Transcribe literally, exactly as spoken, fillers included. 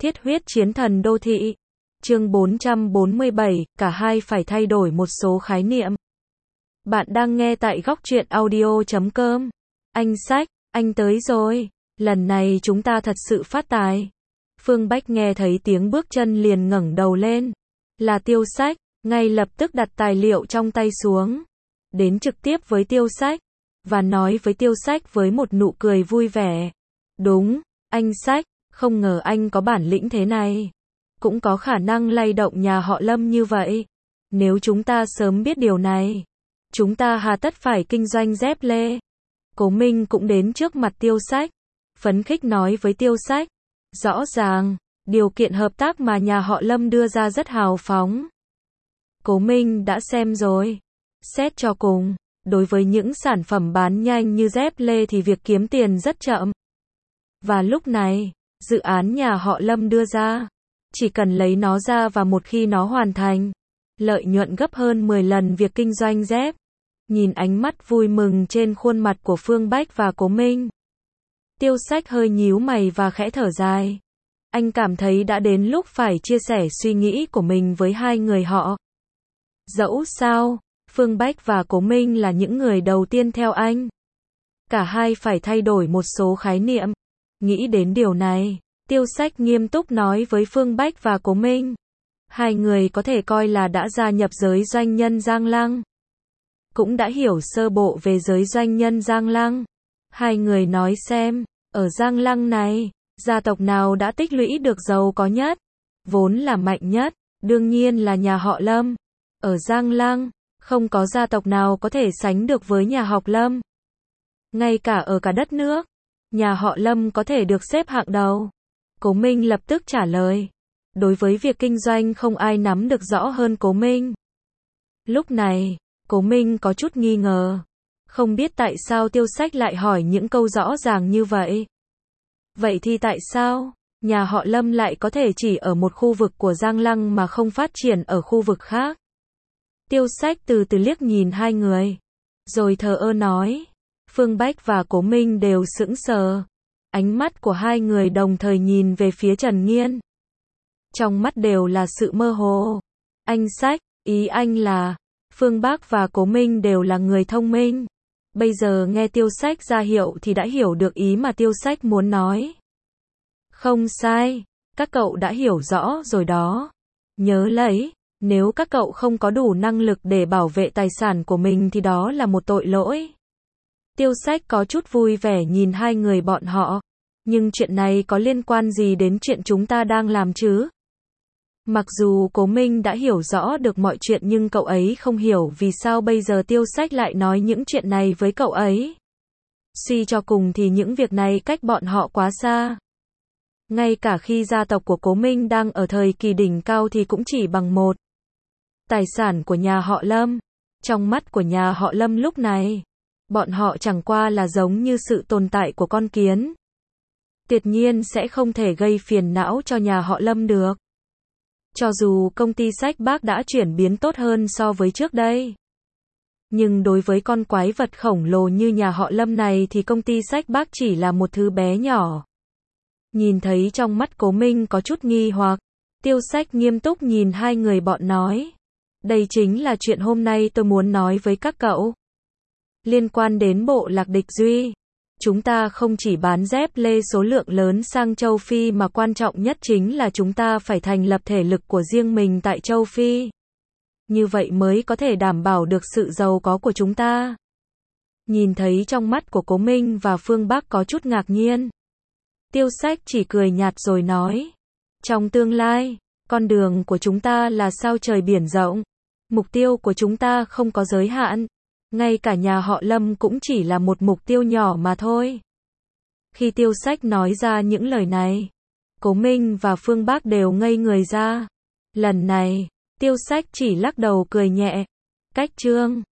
Thiết huyết chiến thần đô thị. Chương bốn trăm bốn mươi bảy, cả hai phải thay đổi một số khái niệm. Bạn đang nghe tại góc truyện audio chấm com. Anh Sách, anh tới rồi. Lần này chúng ta thật sự phát tài. Phương Bách nghe thấy tiếng bước chân liền ngẩng đầu lên. Là Tiêu Sách, ngay lập tức đặt tài liệu trong tay xuống. Đến trực tiếp với Tiêu Sách. Và nói với Tiêu Sách với một nụ cười vui vẻ. Đúng, anh Sách, không ngờ anh có bản lĩnh thế này. Cũng có khả năng lay động nhà họ Lâm như vậy. Nếu chúng ta sớm biết điều này, chúng ta hà tất phải kinh doanh dép lê. Cố Minh cũng đến trước mặt Tiêu Sách, phấn khích nói với Tiêu Sách. Rõ ràng, điều kiện hợp tác mà nhà họ Lâm đưa ra rất hào phóng. Cố Minh đã xem rồi. Xét cho cùng, đối với những sản phẩm bán nhanh như dép lê thì việc kiếm tiền rất chậm. Và lúc này, dự án nhà họ Lâm đưa ra, chỉ cần lấy nó ra và một khi nó hoàn thành, lợi nhuận gấp hơn mười lần việc kinh doanh dép. Nhìn ánh mắt vui mừng trên khuôn mặt của Phương Bách và Cố Minh, Tiêu Sách hơi nhíu mày và khẽ thở dài. Anh cảm thấy đã đến lúc phải chia sẻ suy nghĩ của mình với hai người họ. Dẫu sao, Phương Bách và Cố Minh là những người đầu tiên theo anh. Cả hai phải thay đổi một số khái niệm. Nghĩ đến điều này, Tiêu Sách nghiêm túc nói với Phương Bách và Cố Minh. Hai người có thể coi là đã gia nhập giới doanh nhân Giang Lăng. Cũng đã hiểu sơ bộ về giới doanh nhân Giang Lăng. Hai người nói xem, ở Giang Lăng này, gia tộc nào đã tích lũy được giàu có nhất, vốn là mạnh nhất, đương nhiên là nhà họ Lâm. Ở Giang Lăng, không có gia tộc nào có thể sánh được với nhà họ Lâm. Ngay cả ở cả đất nước, nhà họ Lâm có thể được xếp hạng đầu. Cố Minh lập tức trả lời. Đối với việc kinh doanh không ai nắm được rõ hơn Cố Minh. Lúc này, Cố Minh có chút nghi ngờ. Không biết tại sao Tiêu Sách lại hỏi những câu rõ ràng như vậy. Vậy thì tại sao, nhà họ Lâm lại có thể chỉ ở một khu vực của Giang Lăng mà không phát triển ở khu vực khác? Tiêu Sách từ từ liếc nhìn hai người. Rồi thờ ơ nói. Phương Bách và Cố Minh đều sững sờ. Ánh mắt của hai người đồng thời nhìn về phía Trần Nghiên. Trong mắt đều là sự mơ hồ. Anh Sách, ý anh là, Phương Bách và Cố Minh đều là người thông minh. Bây giờ nghe Tiêu Sách ra hiệu thì đã hiểu được ý mà Tiêu Sách muốn nói. Không sai, các cậu đã hiểu rõ rồi đó. Nhớ lấy, nếu các cậu không có đủ năng lực để bảo vệ tài sản của mình thì đó là một tội lỗi. Tiêu Sách có chút vui vẻ nhìn hai người bọn họ. Nhưng chuyện này có liên quan gì đến chuyện chúng ta đang làm chứ? Mặc dù Cố Minh đã hiểu rõ được mọi chuyện nhưng cậu ấy không hiểu vì sao bây giờ Tiêu Sách lại nói những chuyện này với cậu ấy. Suy cho cùng thì những việc này cách bọn họ quá xa. Ngay cả khi gia tộc của Cố Minh đang ở thời kỳ đỉnh cao thì cũng chỉ bằng một tài sản của nhà họ Lâm. Trong mắt của nhà họ Lâm lúc này, bọn họ chẳng qua là giống như sự tồn tại của con kiến. Tuyệt nhiên sẽ không thể gây phiền não cho nhà họ Lâm được. Cho dù công ty Sách Bác đã chuyển biến tốt hơn so với trước đây. Nhưng đối với con quái vật khổng lồ như nhà họ Lâm này thì công ty Sách Bác chỉ là một thứ bé nhỏ. Nhìn thấy trong mắt Cố Minh có chút nghi hoặc, Tiêu Sách nghiêm túc nhìn hai người bọn nói. Đây chính là chuyện hôm nay tôi muốn nói với các cậu. Liên quan đến bộ lạc địch Duy. Chúng ta không chỉ bán dép lê số lượng lớn sang châu Phi mà quan trọng nhất chính là chúng ta phải thành lập thể lực của riêng mình tại châu Phi. Như vậy mới có thể đảm bảo được sự giàu có của chúng ta. Nhìn thấy trong mắt của Cố Minh và Phương Bách có chút ngạc nhiên. Tiêu Sách chỉ cười nhạt rồi nói. Trong tương lai, con đường của chúng ta là sao trời biển rộng. Mục tiêu của chúng ta không có giới hạn. Ngay cả nhà họ Lâm cũng chỉ là một mục tiêu nhỏ mà thôi. Khi Tiêu Sách nói ra những lời này, Cố Minh và Phương Bách đều ngây người ra. Lần này, Tiêu Sách chỉ lắc đầu cười nhẹ. Cách chương